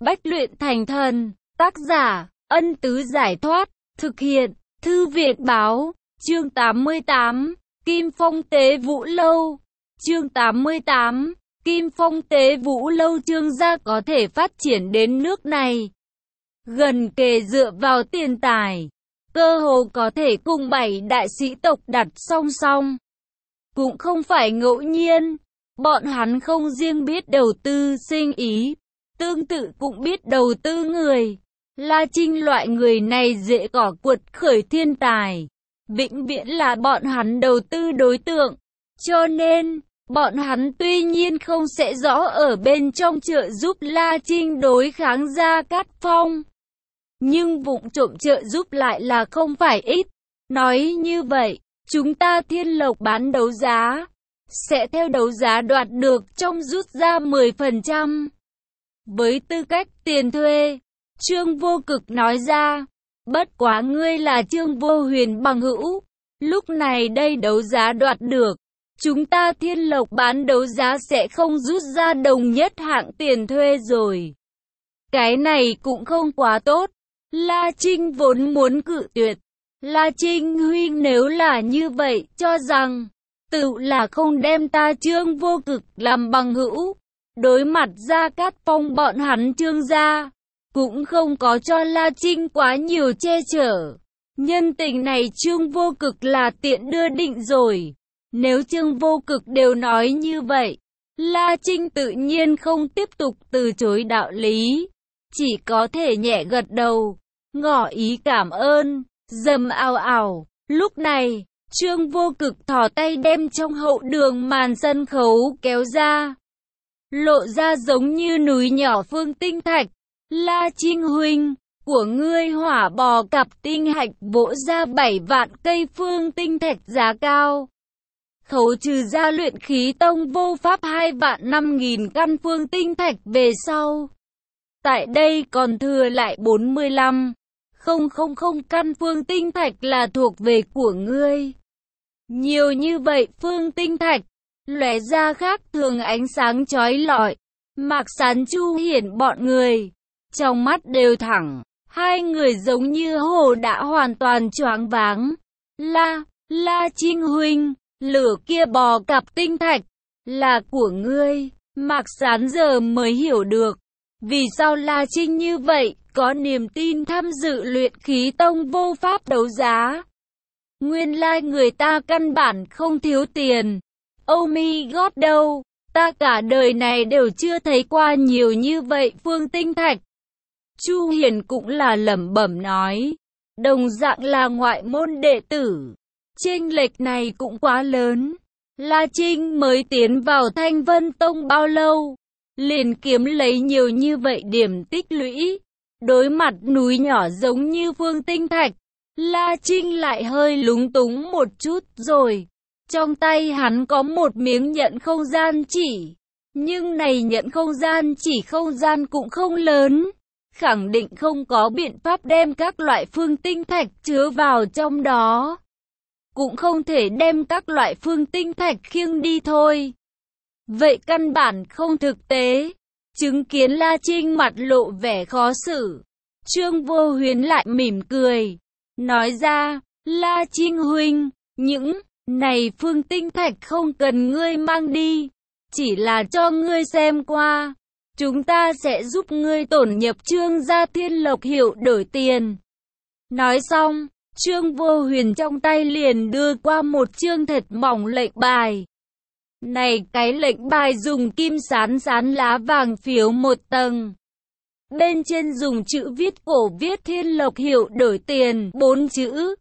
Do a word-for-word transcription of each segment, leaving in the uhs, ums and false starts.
bách luyện thành thần. Tác giả, Ân Tứ Giải Thoát. Thực hiện, Thư Viện Báo. Chương tám mươi tám. Kim Phong Tế Vũ Lâu. Chương tám mươi tám. Kim Phong Tế Vũ Lâu. Trương gia có thể phát triển đến nước này, gần kề dựa vào tiền tài, cơ hồ có thể cùng bảy đại sĩ tộc đặt song song. Cũng không phải ngẫu nhiên, bọn hắn không riêng biết đầu tư sinh ý, tương tự cũng biết đầu tư người. La Trinh loại người này dễ cỏ quật khởi thiên tài, vĩnh viễn là bọn hắn đầu tư đối tượng. Cho nên, bọn hắn tuy nhiên không sẽ rõ ở bên trong trợ giúp La Trinh đối kháng Gia Cát Phong, nhưng vụng trộm trợ giúp lại là không phải ít. Nói như vậy, chúng ta Thiên Lộc bán đấu giá, sẽ theo đấu giá đoạt được trong rút ra mười phần trăm. Với tư cách tiền thuê, Trương Vô Cực nói ra, bất quá ngươi là Trương Vô Huyền bằng hữu, lúc này đây đấu giá đoạt được, chúng ta Thiên Lộc bán đấu giá sẽ không rút ra đồng nhất hạng tiền thuê rồi. Cái này cũng không quá tốt. La Trinh vốn muốn cự tuyệt. La Trinh huynh nếu là như vậy, cho rằng tự là không đem ta Trương Vô Cực làm bằng hữu. Đối mặt Gia Cát Phong bọn hắn Trương gia, cũng không có cho La Trinh quá nhiều che chở. Nhân tình này Trương Vô Cực là tiện đưa định rồi. Nếu Trương Vô Cực đều nói như vậy, La Trinh tự nhiên không tiếp tục từ chối đạo lý, chỉ có thể nhẹ gật đầu, ngỏ ý cảm ơn. Dầm ào ào, lúc này, Trương Vô Cực thò tay đem trong hậu đường màn sân khấu kéo ra, lộ ra giống như núi nhỏ phương tinh thạch. La Trinh huynh, của ngươi hỏa bò cặp tinh hạch vỗ ra bảy vạn cây phương tinh thạch giá cao. Khấu trừ ra luyện khí tông vô pháp hai vạn năm nghìn căn phương tinh thạch về sau, tại đây còn thừa lại bốn mươi lăm nghìn căn phương tinh thạch là thuộc về của ngươi. Nhiều như vậy phương tinh thạch, lóe ra khác thường ánh sáng chói lọi. Mạc Sán, Chu Hiển bọn người, trong mắt đều thẳng, hai người giống như hồ đã hoàn toàn choáng váng. La, La Trinh huynh, lửa kia bò cặp tinh thạch, là của ngươi. Mạc Sán giờ mới hiểu được, vì sao La Trinh như vậy, có niềm tin tham dự luyện khí tông vô pháp đấu giá. Nguyên lai like người ta căn bản không thiếu tiền. Oh my god đâu, ta cả đời này đều chưa thấy qua nhiều như vậy phương tinh thạch. Chu Hiền cũng là lẩm bẩm nói, đồng dạng là ngoại môn đệ tử, chênh lệch này cũng quá lớn. La Trinh mới tiến vào Thanh Vân Tông bao lâu, liền kiếm lấy nhiều như vậy điểm tích lũy. Đối mặt núi nhỏ giống như phương tinh thạch, La Trinh lại hơi lúng túng một chút rồi. Trong tay hắn có một miếng nhận không gian chỉ, nhưng này nhận không gian chỉ không gian cũng không lớn, khẳng định không có biện pháp đem các loại phương tinh thạch chứa vào trong đó, cũng không thể đem các loại phương tinh thạch khiêng đi thôi. Vậy căn bản không thực tế. Chứng kiến La Trinh mặt lộ vẻ khó xử, Trương Vô Huyền lại mỉm cười, nói ra, La Trinh huynh, những này phương tinh thạch không cần ngươi mang đi, chỉ là cho ngươi xem qua, chúng ta sẽ giúp ngươi tổn nhập Trương gia Thiên Lộc hiệu đổi tiền. Nói xong, Trương Vô Huyền trong tay liền đưa qua một chương thật mỏng lệnh bài. Này cái lệnh bài dùng kim sán sán lá vàng phiếu một tầng. Bên trên dùng chữ viết cổ viết Thiên Lộc hiệu đổi tiền bốn chữ.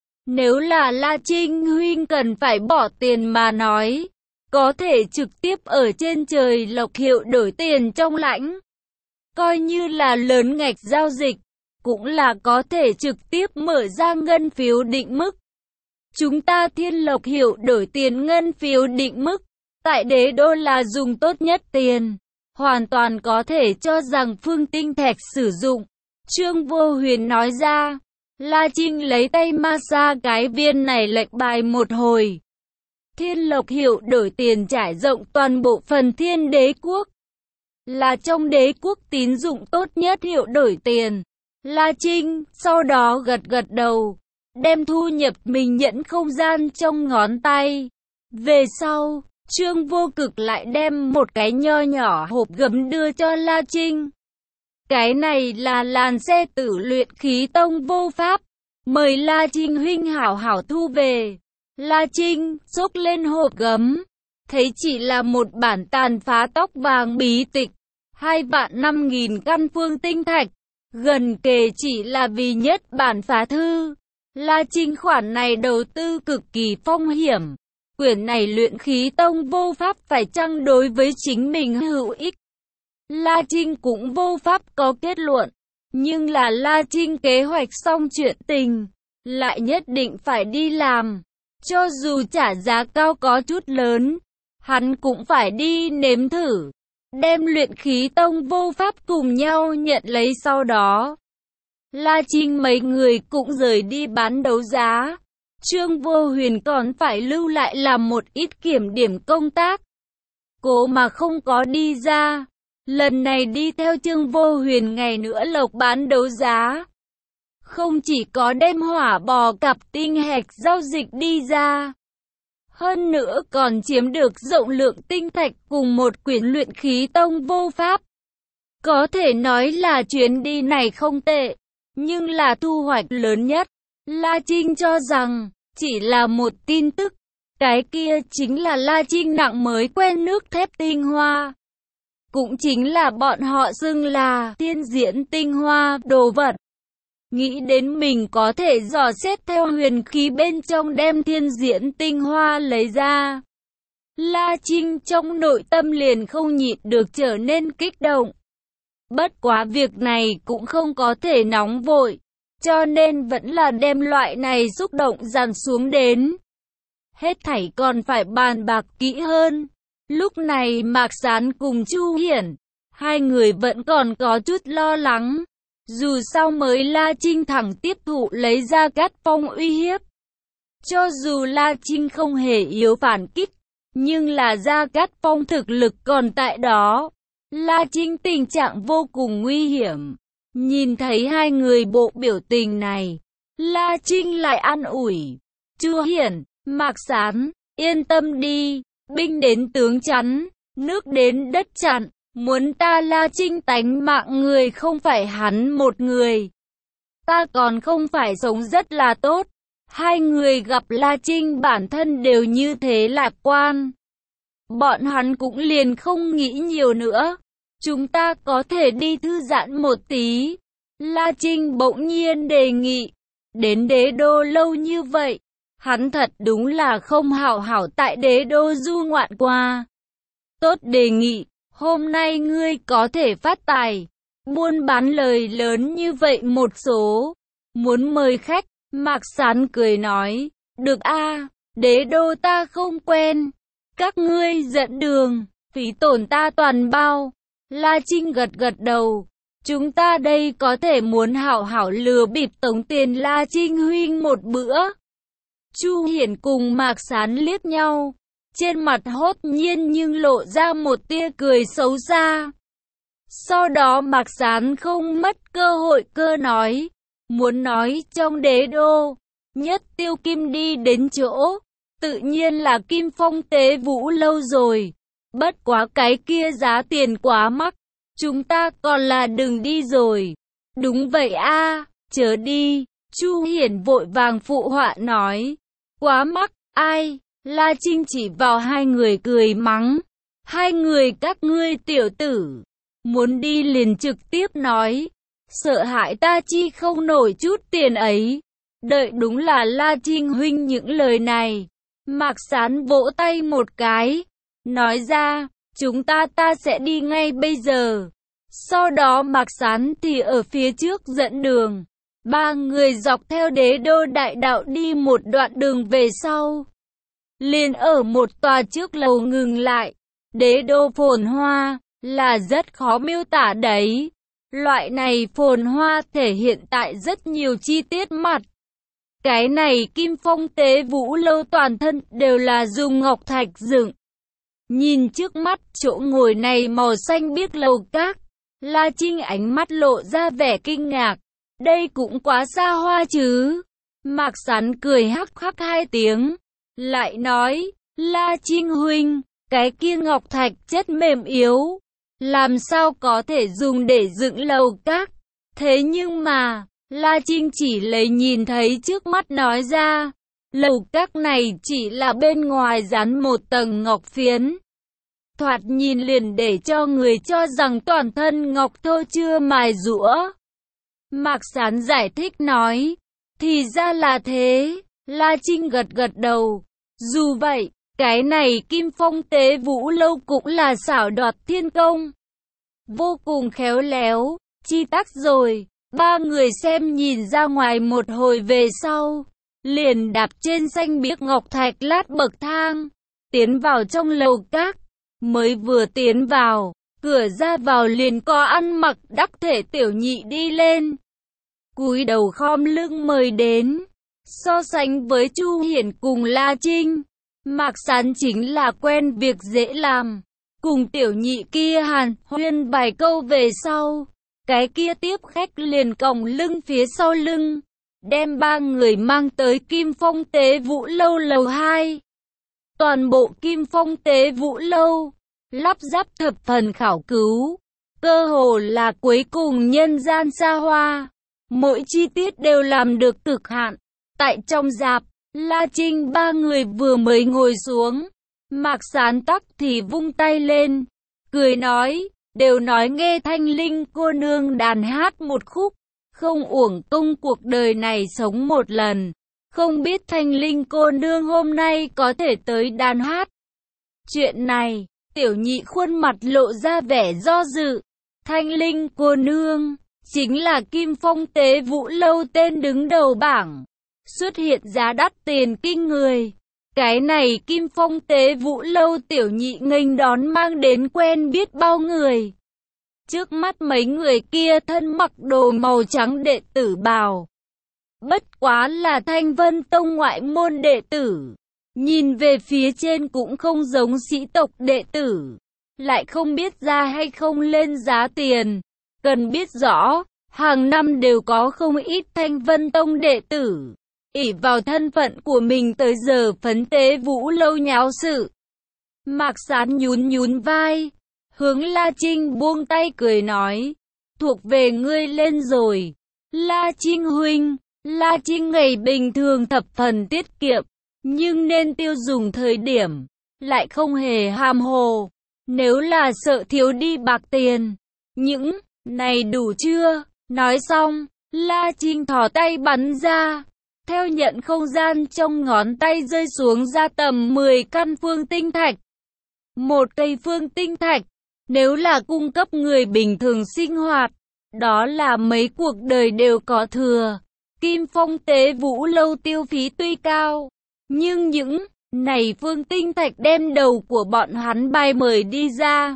Nếu là La Trinh huynh cần phải bỏ tiền mà nói, có thể trực tiếp ở trên trời Lộc hiệu đổi tiền trong lãnh. Coi như là lớn ngạch giao dịch, cũng là có thể trực tiếp mở ra ngân phiếu định mức. Chúng ta Thiên Lộc hiệu đổi tiền ngân phiếu định mức, tại đế đô là dùng tốt nhất tiền, hoàn toàn có thể cho rằng phương tinh thạch sử dụng. Trương Vô Huyền nói ra. La Trinh lấy tay massage cái viên này lệnh bài một hồi. Thiên Lộc hiệu đổi tiền trải rộng toàn bộ phần Thiên Đế quốc, là trong đế quốc tín dụng tốt nhất hiệu đổi tiền. La Trinh sau đó gật gật đầu, đem thu nhập mình nhẫn không gian trong ngón tay. Về sau, Trương Vô Cực lại đem một cái nho nhỏ hộp gấm đưa cho La Trinh. Cái này là làn xe tử luyện khí tông vô pháp, mời La Trinh huynh hảo hảo thu về. La Trinh xốc lên hộp gấm, thấy chỉ là một bản tàn phá tóc vàng bí tịch, hai vạn năm nghìn căn phương tinh thạch, gần kề chỉ là vì nhất bản phá thư. La Trinh khoản này đầu tư cực kỳ phong hiểm, quyển này luyện khí tông vô pháp phải chăng đối với chính mình hữu ích. La Trinh cũng vô pháp có kết luận, nhưng là La Trinh kế hoạch xong chuyện tình, lại nhất định phải đi làm. Cho dù trả giá cao có chút lớn, hắn cũng phải đi nếm thử, đem luyện khí tông vô pháp cùng nhau nhận lấy. Sau đó, La Trinh mấy người cũng rời đi bán đấu giá. Trương Vô Huyền còn phải lưu lại làm một ít kiểm điểm công tác, cố mà không có đi ra. Lần này đi theo Trương Vô Huyền ngày nữa lộc bán đấu giá, không chỉ có đem hỏa bò cặp tinh hạch giao dịch đi ra, hơn nữa còn chiếm được rộng lượng tinh thạch cùng một quyển luyện khí tông vô pháp. Có thể nói là chuyến đi này không tệ, nhưng là thu hoạch lớn nhất, La Trinh cho rằng chỉ là một tin tức. Cái kia chính là La Trinh nặng mới quen nước thép tinh hoa, cũng chính là bọn họ xưng là thiên diễn tinh hoa đồ vật. Nghĩ đến mình có thể dò xét theo huyền khí bên trong đem thiên diễn tinh hoa lấy ra, La Trinh trong nội tâm liền không nhịn được trở nên kích động. Bất quá việc này cũng không có thể nóng vội, cho nên vẫn là đem loại này xúc động dàn xuống đến. Hết thảy còn phải bàn bạc kỹ hơn. Lúc này Mạc Sán cùng Chu Hiển, hai người vẫn còn có chút lo lắng. Dù sao mới La Trinh thẳng tiếp thụ lấy Gia Cát Phong uy hiếp. Cho dù La Trinh không hề yếu phản kích, nhưng là Gia Cát Phong thực lực còn tại đó. La Trinh tình trạng vô cùng nguy hiểm. Nhìn thấy hai người bộ biểu tình này, La Trinh lại an ủi. Chu Hiển, Mạc Sán, yên tâm đi, binh đến tướng chắn, nước đến đất chặn. Muốn ta La Trinh tánh mạng người không phải hắn một người, ta còn không phải sống rất là tốt. Hai người gặp La Trinh bản thân đều như thế lạc quan, bọn hắn cũng liền không nghĩ nhiều nữa. Chúng ta có thể đi thư giãn một tí, La Trinh bỗng nhiên đề nghị. Đến đế đô lâu như vậy, hắn thật đúng là không hảo hảo tại đế đô du ngoạn qua. Tốt đề nghị. Hôm nay ngươi có thể phát tài, buôn bán lời lớn như vậy một số. Muốn mời khách, Mạc Sán cười nói, được a, đế đô ta không quen, các ngươi dẫn đường, phí tổn ta toàn bao. La Trinh gật gật đầu, chúng ta đây có thể muốn hảo hảo lừa bịp tống tiền La Trinh huynh một bữa. Chu Hiển cùng Mạc Sán liếc nhau. Trên mặt hốt nhiên nhưng lộ ra một tia cười xấu xa. Sau đó Mạc Sán không mất cơ hội cơ nói, muốn nói trong đế đô, nhất tiêu kim đi đến chỗ, tự nhiên là Kim Phong Tế Vũ lâu rồi. Bất quá cái kia giá tiền quá mắc, chúng ta còn là đừng đi rồi. Đúng vậy a, chớ đi. Chu Hiển vội vàng phụ họa nói, quá mắc, ai? La Trinh chỉ vào hai người cười mắng, hai người các ngươi tiểu tử, muốn đi liền trực tiếp nói, sợ hãi ta chi không nổi chút tiền ấy. Đợi đúng là La Trinh huynh những lời này, Mạc Sán vỗ tay một cái, nói ra, chúng ta ta sẽ đi ngay bây giờ. Sau đó Mạc Sán thì ở phía trước dẫn đường, ba người dọc theo đế đô đại đạo đi một đoạn đường về sau, liền ở một tòa trước lầu ngừng lại. Đế đô phồn hoa là rất khó miêu tả đấy. Loại này phồn hoa thể hiện tại rất nhiều chi tiết mặt. Cái này Kim Phong Tế Vũ lâu toàn thân đều là dùng ngọc thạch dựng, Nhìn trước mắt, chỗ ngồi này màu xanh biếc lầu các. La Trinh ánh mắt lộ ra vẻ kinh ngạc. Đây cũng quá xa hoa chứ. Mạc Sán cười hắc hắc hai tiếng. Lại nói, La Trinh huynh, cái kia ngọc thạch chất mềm yếu. Làm sao có thể dùng để dựng lầu các. Thế nhưng mà, La Trinh chỉ lấy nhìn thấy trước mắt nói ra. Lầu các này chỉ là bên ngoài dán một tầng ngọc phiến. Thoạt nhìn liền để cho người cho rằng toàn thân ngọc thô chưa mài rũa. Mạc Sán giải thích nói. Thì ra là thế. La Trinh gật gật đầu. Dù vậy, cái này Kim Phong Tế Vũ Lâu cũng là xảo đoạt thiên công. Vô cùng khéo léo, chi tác rồi. Ba người xem nhìn ra ngoài một hồi về sau. Liền đạp trên xanh biếc ngọc thạch lát bậc thang. Tiến vào trong lầu các. Mới vừa tiến vào, cửa ra vào liền có ăn mặc đắc thể tiểu nhị đi lên. Cúi đầu khom lưng mời đến. So sánh với Chu Hiển cùng La Trinh, Mạc Sán chính là quen việc dễ làm. Cùng tiểu nhị kia hàn huyên vài câu về sau, cái kia tiếp khách liền còng lưng phía sau lưng, đem ba người mang tới Kim Phong Tế Vũ Lâu lầu hai. Toàn bộ Kim Phong Tế Vũ Lâu, lắp ráp thập phần khảo cứu, cơ hồ là cuối cùng nhân gian xa hoa. Mỗi chi tiết đều làm được cực hạn. Tại trong dạp, La Trinh ba người vừa mới ngồi xuống. Mạc Sán tắc thì vung tay lên, cười nói, đều nói nghe Thanh Linh cô nương đàn hát một khúc, không uổng công cuộc đời này sống một lần. Không biết Thanh Linh cô nương hôm nay có thể tới đàn hát. Chuyện này, tiểu nhị khuôn mặt lộ ra vẻ do dự. Thanh Linh cô nương chính là Kim Phong Tế Vũ Lâu tên đứng đầu bảng, xuất hiện giá đắt tiền kinh người. Cái này Kim Phong Tế Vũ Lâu tiểu nhị nghênh đón mang đến quen biết bao người. Trước mắt mấy người kia thân mặc đồ màu trắng đệ tử bào. Bất quá là Thanh Vân Tông ngoại môn đệ tử. Nhìn về phía trên cũng không giống sĩ tộc đệ tử. Lại không biết ra hay không lên giá tiền. Cần biết rõ, hàng năm đều có không ít Thanh Vân Tông đệ tử ỷ vào thân phận của mình tới giờ phấn Tế Vũ Lâu nháo sự. Mạc Sán nhún nhún vai, hướng La Trinh buông tay cười nói, thuộc về ngươi lên rồi. La Trinh huynh, La Trinh ngày bình thường thập phần tiết kiệm, nhưng nên tiêu dùng thời điểm, lại không hề ham hồ. Nếu là sợ thiếu đi bạc tiền, những này đủ chưa? Nói xong, La Trinh thò tay bắn ra. Theo nhận không gian trong ngón tay rơi xuống ra tầm mười căn phương tinh thạch. Một cây phương tinh thạch, nếu là cung cấp người bình thường sinh hoạt, đó là mấy cuộc đời đều có thừa. Kim Phong Tế Vũ Lâu tiêu phí tuy cao, nhưng những này phương tinh thạch đem đầu của bọn hắn bay mời đi ra,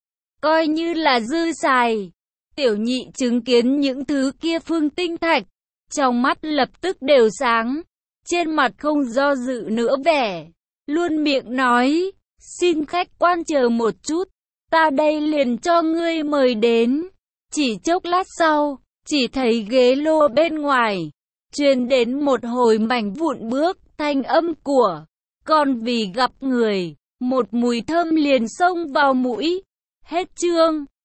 coi như là dư xài. Tiểu nhị chứng kiến những thứ kia phương tinh thạch, trong mắt lập tức đều sáng, trên mặt không do dự nữa vẻ, luôn miệng nói, xin khách quan chờ một chút, ta đây liền cho ngươi mời đến. Chỉ chốc lát sau, chỉ thấy ghế lô bên ngoài, truyền đến một hồi mảnh vụn bước, thanh âm của, còn vì gặp người, một mùi thơm liền xông vào mũi. Hết chương.